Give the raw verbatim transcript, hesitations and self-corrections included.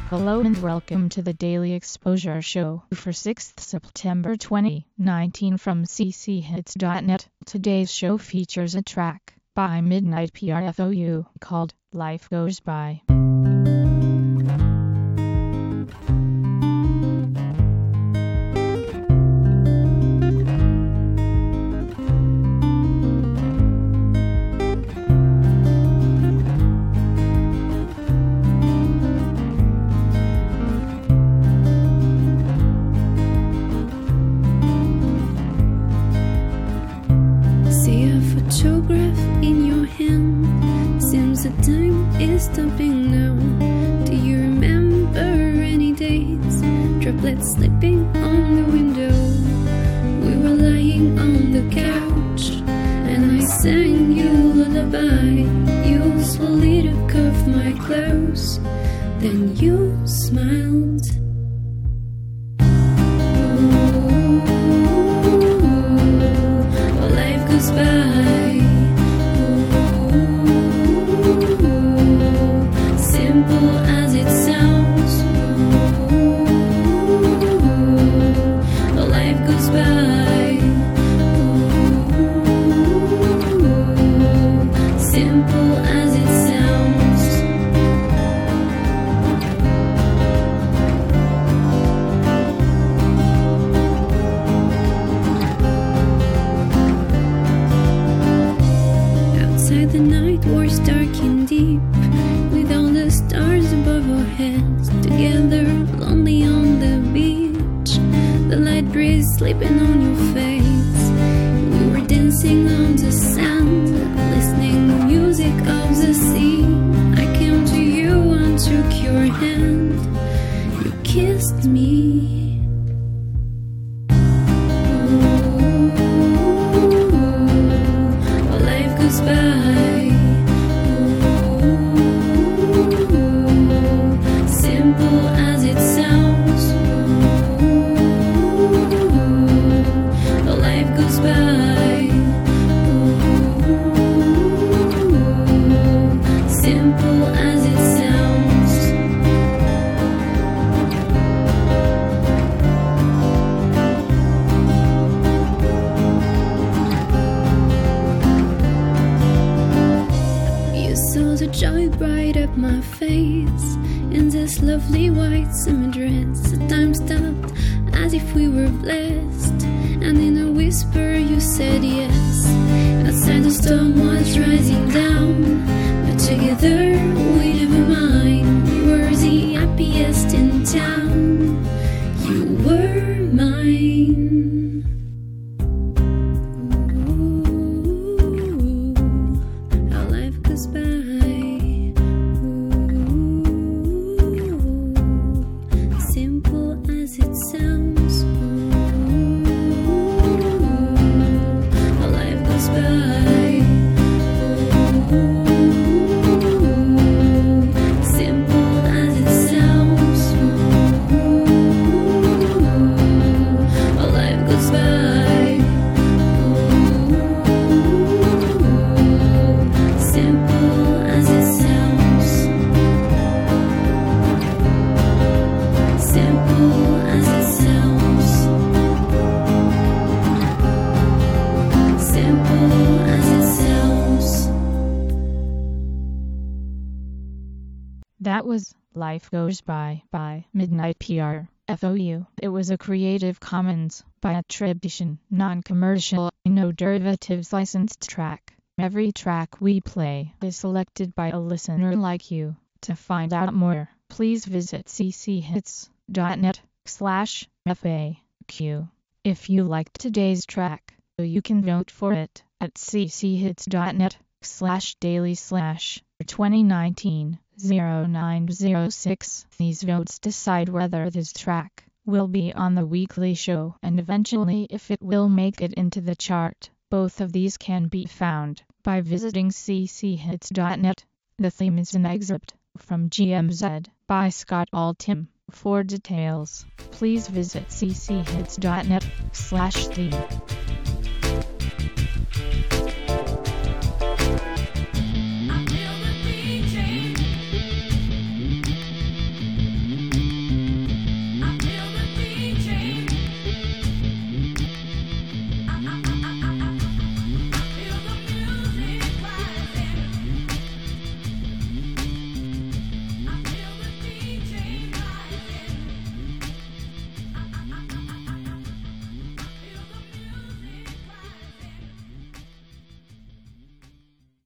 Hello and welcome to the Daily Exposure Show for sixth September twenty nineteen from c c hits dot net. Today's show features a track by Midnight P R F O U called Life Goes By. Photograph in your hand, seems the time is stopping now. Do you remember any days? Droplets slipping on the window. We were lying on the couch and I sang you a lullaby. You slowly took off my clothes, then you smiled. The night was dark and deep, with all the stars above our heads, together lonely on the beach, the light breeze sleeping on your face. We were dancing on the sand, listening to music of the sea. I came to you and took your hand, you kissed me. Joy bright up my face in this lovely white summer dress. The time stopped as if we were blessed, and in a whisper you said yes. Outside the storm was rising down, but together we never mind. We were the happiest in town. You were mine. Ooh, how life goes by. That was Life Goes By by Midnight P R F O U. It was a Creative Commons by attribution, non-commercial, no derivatives licensed track. Every track we play is selected by a listener like you. To find out more, please visit c c hits dot net slash F A Q. If you liked today's track, you can vote for it at c c hits dot net slash daily slash twenty nineteen oh nine oh six. These votes decide whether this track will be on the weekly show and eventually if it will make it into the chart. Both of these can be found by visiting c c hits dot net. The theme is an excerpt from G M Z by Scott Altham. For details, please visit c c hits dot net slash theme.